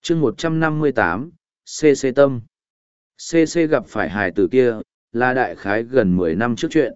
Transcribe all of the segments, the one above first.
chương 158, CC Tâm. CC gặp phải hài tử kia, là đại khái gần 10 năm trước chuyện.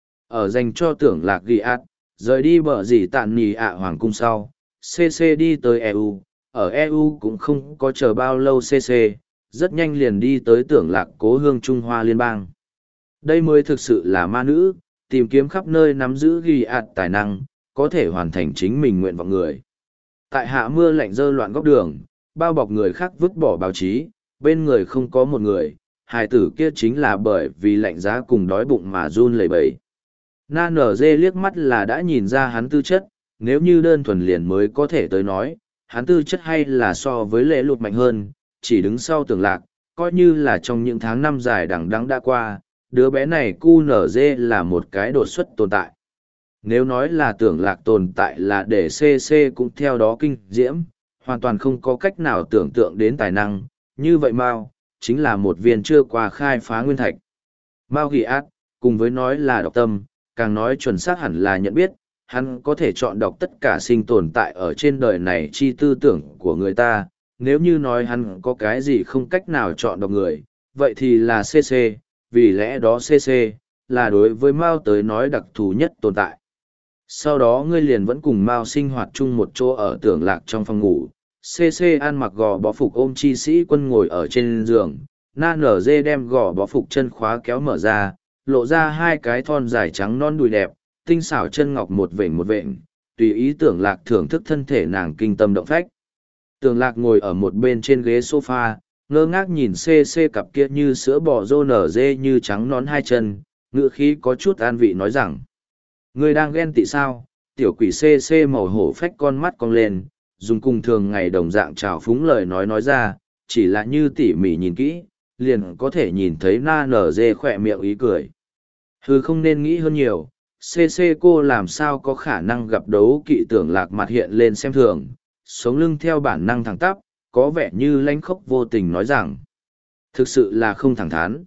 Ở dành cho tưởng lạc ghi át, rời đi bờ gì tạn nì ạ hoàng cung sau, CC đi tới EU. Ở EU cũng không có chờ bao lâu CC, rất nhanh liền đi tới tưởng lạc cố hương Trung Hoa Liên bang. Đây mới thực sự là ma nữ, tìm kiếm khắp nơi nắm giữ ghi ạt tài năng, có thể hoàn thành chính mình nguyện vọng người. Tại hạ mưa lạnh rơi loạn góc đường, bao bọc người khác vứt bỏ báo chí, bên người không có một người, hài tử kia chính là bởi vì lạnh giá cùng đói bụng mà run lẩy bẩy. Na nở dê liếc mắt là đã nhìn ra hắn tư chất, nếu như đơn thuần liền mới có thể tới nói, hắn tư chất hay là so với lễ lụt mạnh hơn, chỉ đứng sau tưởng lạc, coi như là trong những tháng năm dài đằng đẵng đã qua, đứa bé này cu nở dê là một cái đột xuất tồn tại. Nếu nói là tưởng lạc tồn tại là để CC cũng theo đó kinh diễm, hoàn toàn không có cách nào tưởng tượng đến tài năng, như vậy Mao, chính là một viên chưa qua khai phá nguyên thạch. Mao ghi át, cùng với nói là đọc tâm, càng nói chuẩn xác hẳn là nhận biết, hắn có thể chọn đọc tất cả sinh tồn tại ở trên đời này chi tư tưởng của người ta, nếu như nói hắn có cái gì không cách nào chọn đọc người, vậy thì là CC, vì lẽ đó CC, là đối với Mao tới nói đặc thù nhất tồn tại. Sau đó ngươi liền vẫn cùng Mao sinh hoạt chung một chỗ ở tưởng lạc trong phòng ngủ, CC ăn mặc gò bó phục ôm chi sĩ quân ngồi ở trên giường, Na nở dê đem gò bó phục chân khóa kéo mở ra, lộ ra hai cái thon dài trắng non đùi đẹp, tinh xảo chân ngọc một vểnh, tùy ý tưởng lạc thưởng thức thân thể nàng kinh tâm động phách. Tưởng lạc ngồi ở một bên trên ghế sofa, ngơ ngác nhìn CC cặp kia như sữa bò rô nở dê như trắng nón hai chân, ngựa khí có chút an vị nói rằng. Ngươi đang ghen tị sao? Tiểu quỷ CC màu hổ phách con mắt cong lên, dùng cùng thường ngày đồng dạng trào phúng lời nói ra, chỉ là như tỉ mỉ nhìn kỹ, liền có thể nhìn thấy Na nở dê khỏe miệng ý cười. Hừ, không nên nghĩ hơn nhiều, CC cô làm sao có khả năng gặp đấu kỵ tưởng lạc mặt hiện lên xem thường, sống lưng theo bản năng thẳng tắp, có vẻ như lánh khóc vô tình nói rằng. Thực sự là không thẳng thắn.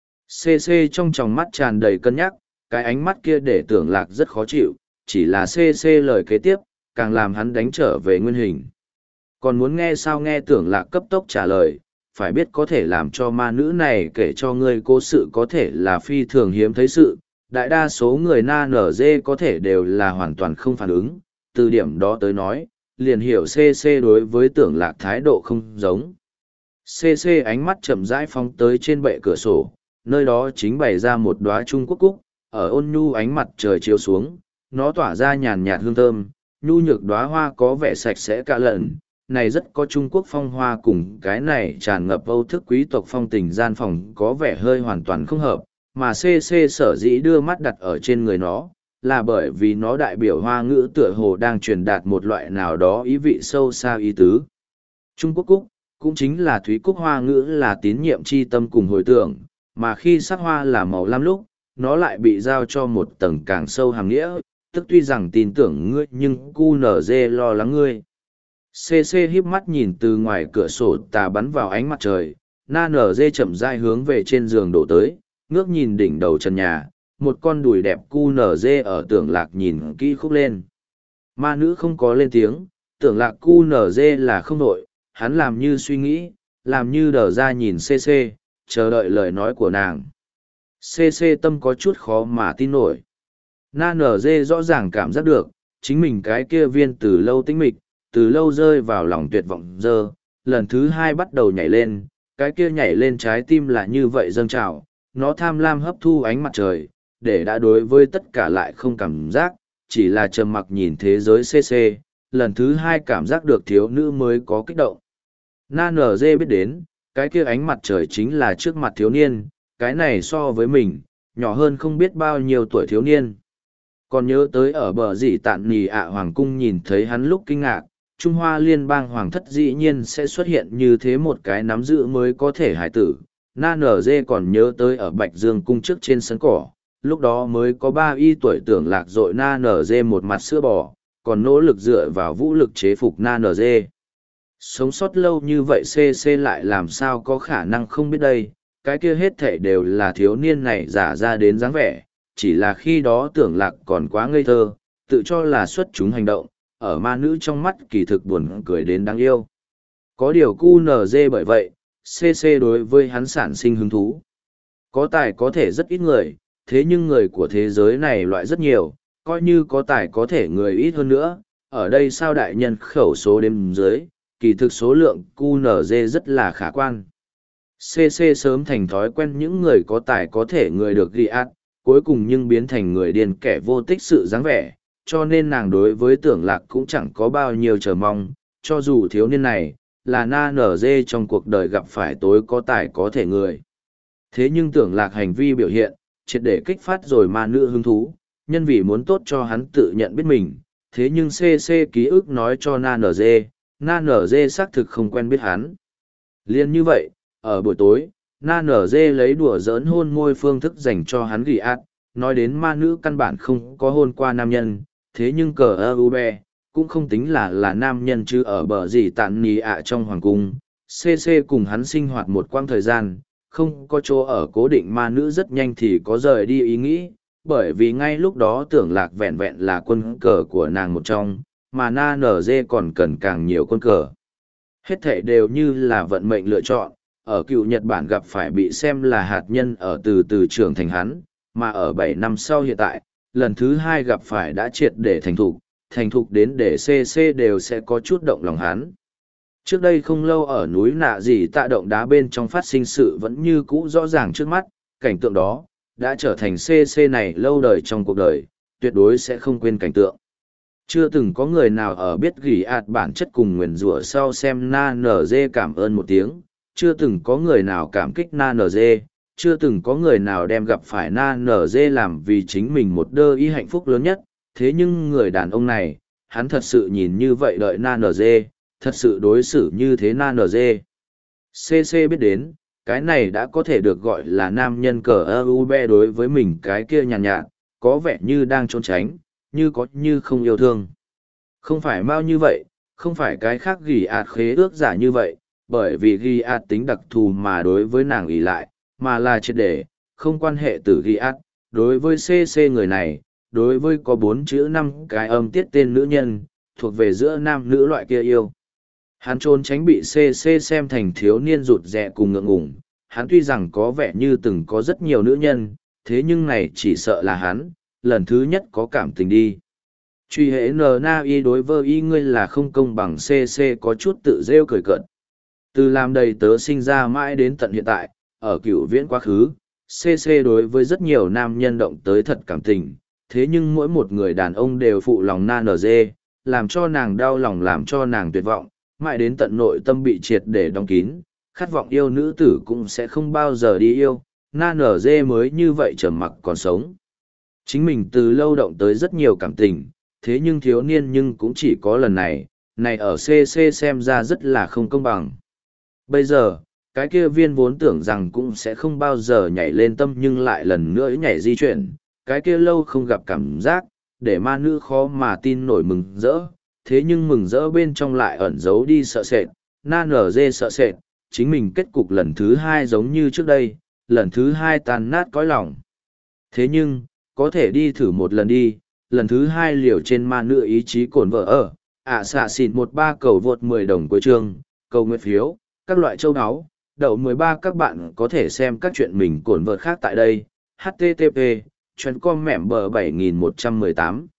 CC trong tròng mắt tràn đầy cân nhắc, cái ánh mắt kia để tưởng lạc rất khó chịu, chỉ là CC lời kế tiếp, càng làm hắn đánh trở về nguyên hình. Còn muốn nghe sao nghe tưởng lạc cấp tốc trả lời, phải biết có thể làm cho ma nữ này kể cho ngươi cố sự có thể là phi thường hiếm thấy sự, đại đa số người Na nở dê có thể đều là hoàn toàn không phản ứng, từ điểm đó tới nói, liền hiểu CC đối với tưởng lạc thái độ không giống. CC ánh mắt chậm rãi phóng tới trên bệ cửa sổ, nơi đó chính bày ra một đóa Trung Quốc cúc, ở ôn nhu ánh mặt trời chiếu xuống, nó tỏa ra nhàn nhạt hương thơm, nhu nhược đóa hoa có vẻ sạch sẽ cả lần, này rất có Trung Quốc phong hoa cùng cái này tràn ngập âu thức quý tộc phong tình gian phòng có vẻ hơi hoàn toàn không hợp, mà CC sở dĩ đưa mắt đặt ở trên người nó, là bởi vì nó đại biểu hoa ngữ tựa hồ đang truyền đạt một loại nào đó ý vị sâu xa ý tứ. Trung Quốc cúc, cũng chính là thúy cúc hoa ngữ là tín nhiệm chi tâm cùng hồi tưởng, mà khi sắc hoa là màu lam lúc, nó lại bị giao cho một tầng càng sâu hàm nghĩa, tức tuy rằng tin tưởng ngươi nhưng QNZ lo lắng ngươi. CC híp mắt nhìn từ ngoài cửa sổ tà bắn vào ánh mặt trời, Na nở dê chậm rãi hướng về trên giường đổ tới, ngước nhìn đỉnh đầu trần nhà, một con đùi đẹp QNZ ở tưởng lạc nhìn kỹ khúc lên. Ma nữ không có lên tiếng, tưởng lạc QNZ là không nội, hắn làm như suy nghĩ, làm như đờ ra nhìn CC, chờ đợi lời nói của nàng. CC tâm có chút khó mà tin nổi. Na nở dê rõ ràng cảm giác được, chính mình cái kia viên từ lâu tĩnh mịch, từ lâu rơi vào lòng tuyệt vọng dơ, lần thứ hai bắt đầu nhảy lên, cái kia nhảy lên trái tim là như vậy dâng trào, nó tham lam hấp thu ánh mặt trời, để đã đối với tất cả lại không cảm giác, chỉ là trầm mặc nhìn thế giới CC, lần thứ hai cảm giác được thiếu nữ mới có kích động. Na nở dê biết đến, cái kia ánh mặt trời chính là trước mặt thiếu niên, cái này so với mình, nhỏ hơn không biết bao nhiêu tuổi thiếu niên. Còn nhớ tới ở bờ dì tạn nì ạ hoàng cung nhìn thấy hắn lúc kinh ngạc, Trung Hoa liên bang hoàng thất dĩ nhiên sẽ xuất hiện như thế một cái nắm giữ mới có thể hải tử. Na nở dê còn nhớ tới ở Bạch Dương cung trước trên sân cỏ, lúc đó mới có 3 y tuổi tưởng lạc dội Na nở dê một mặt sữa bò, còn nỗ lực dựa vào vũ lực chế phục Na nở dê. Sống sót lâu như vậy CC lại làm sao có khả năng không biết đây, cái kia hết thể đều là thiếu niên này giả ra đến dáng vẻ, chỉ là khi đó tưởng lạc còn quá ngây thơ, tự cho là xuất chúng hành động, ở ma nữ trong mắt kỳ thực buồn cười đến đáng yêu. Có điều QNZ bởi vậy, CC đối với hắn sản sinh hứng thú. Có tài có thể rất ít người, thế nhưng người của thế giới này loại rất nhiều, coi như có tài có thể người ít hơn nữa. Ở đây sao đại nhân khẩu số đếm dưới, kỳ thực số lượng QNZ rất là khả quan. CC sớm thành thói quen những người có tài có thể người được ghi át, cuối cùng nhưng biến thành người điên kẻ vô tích sự dáng vẻ, cho nên nàng đối với tưởng lạc cũng chẳng có bao nhiêu chờ mong, cho dù thiếu niên này là na nở dê trong cuộc đời gặp phải tối có tài có thể người. Thế nhưng tưởng lạc hành vi biểu hiện, triệt để kích phát rồi ma nữ hứng thú, nhân vì muốn tốt cho hắn tự nhận biết mình, thế nhưng CC ký ức nói cho na nở dê xác thực không quen biết hắn. Liên như vậy, ở buổi tối, na nở dê lấy đùa giỡn hôn môi phương thức dành cho hắn ghi át, nói đến ma nữ căn bản không có hôn qua nam nhân, thế nhưng cờ ơ be cũng không tính là nam nhân chứ ở bờ gì tạn nì ạ trong hoàng cung. CC cùng hắn sinh hoạt một quãng thời gian, không có chỗ ở cố định, ma nữ rất nhanh thì có rời đi ý nghĩ, bởi vì ngay lúc đó tưởng lạc vẹn vẹn là quân cờ của nàng một trong, mà na nở dê còn cần càng nhiều quân cờ. Hết thảy đều như là vận mệnh lựa chọn, ở cựu Nhật Bản gặp phải bị xem là hạt nhân ở từ từ trưởng thành hắn, mà ở 7 năm sau hiện tại, lần thứ 2 gặp phải đã triệt để thành thục đến để CC đều sẽ có chút động lòng hắn. Trước đây không lâu ở núi nạ gì tạ động đá bên trong phát sinh sự vẫn như cũ rõ ràng trước mắt, cảnh tượng đó đã trở thành CC này lâu đời trong cuộc đời, tuyệt đối sẽ không quên cảnh tượng. Chưa từng có người nào ở biết gỉ ạt bản chất cùng nguyền rủa sau xem na nở dê cảm ơn một tiếng, chưa từng có người nào cảm kích na nở dê, chưa từng có người nào đem gặp phải na nở dê làm vì chính mình một đơ ý hạnh phúc lớn nhất, thế nhưng người đàn ông này, hắn thật sự nhìn như vậy đợi na nở dê, thật sự đối xử như thế na nở dê. CC biết đến, cái này đã có thể được gọi là nam nhân cờ ơ đối với mình cái kia nhàn nhạt, có vẻ như đang trốn tránh, như có như không yêu thương. Không phải mau như vậy, không phải cái khác ghi ạt khế ước giả như vậy, bởi vì ghi ạt tính đặc thù mà đối với nàng ỷ lại, mà là triệt để, không quan hệ từ ghi ạt, đối với CC người này, đối với có 4 chữ 5 cái âm tiết tên nữ nhân, thuộc về giữa nam nữ loại kia yêu. Hắn trốn tránh bị CC xem thành thiếu niên rụt rè cùng ngượng ngùng, hắn tuy rằng có vẻ như từng có rất nhiều nữ nhân, thế nhưng này chỉ sợ là hắn, lần thứ nhất có cảm tình đi. Truy hệ na y đối với y ngươi là không công bằng, CC có chút tự rêu cười cợt. Từ làm đầy tớ sinh ra mãi đến tận hiện tại, ở cựu viễn quá khứ, CC đối với rất nhiều nam nhân động tới thật cảm tình, thế nhưng mỗi một người đàn ông đều phụ lòng na nở dê, làm cho nàng đau lòng, làm cho nàng tuyệt vọng, mãi đến tận nội tâm bị triệt để đóng kín, khát vọng yêu nữ tử cũng sẽ không bao giờ đi yêu, na nở dê mới như vậy trầm mặc còn sống. Chính mình từ lâu động tới rất nhiều cảm tình, thế nhưng thiếu niên nhưng cũng chỉ có lần này, này ở CC xem ra rất là không công bằng. Bây giờ, cái kia viên vốn tưởng rằng cũng sẽ không bao giờ nhảy lên tâm nhưng lại lần nữa nhảy di chuyển, cái kia lâu không gặp cảm giác, để ma nữ khó mà tin nổi mừng rỡ, thế nhưng mừng rỡ bên trong lại ẩn giấu đi sợ sệt, na nở dê sợ sệt, chính mình kết cục lần thứ 2 giống như trước đây, lần thứ 2 tan nát cõi lòng. Thế nhưng, có thể đi thử một lần đi, lần thứ 2 liều trên ma nữ ý chí cồn vợ ở, xạ xịn 13 cầu vượt 10 đồng cuối chương, cầu nguyện phiếu, các loại châu áo, đậu 13 các bạn có thể xem các chuyện mình cồn vợt khác tại đây, http, chuyến com mẻm bờ 7118.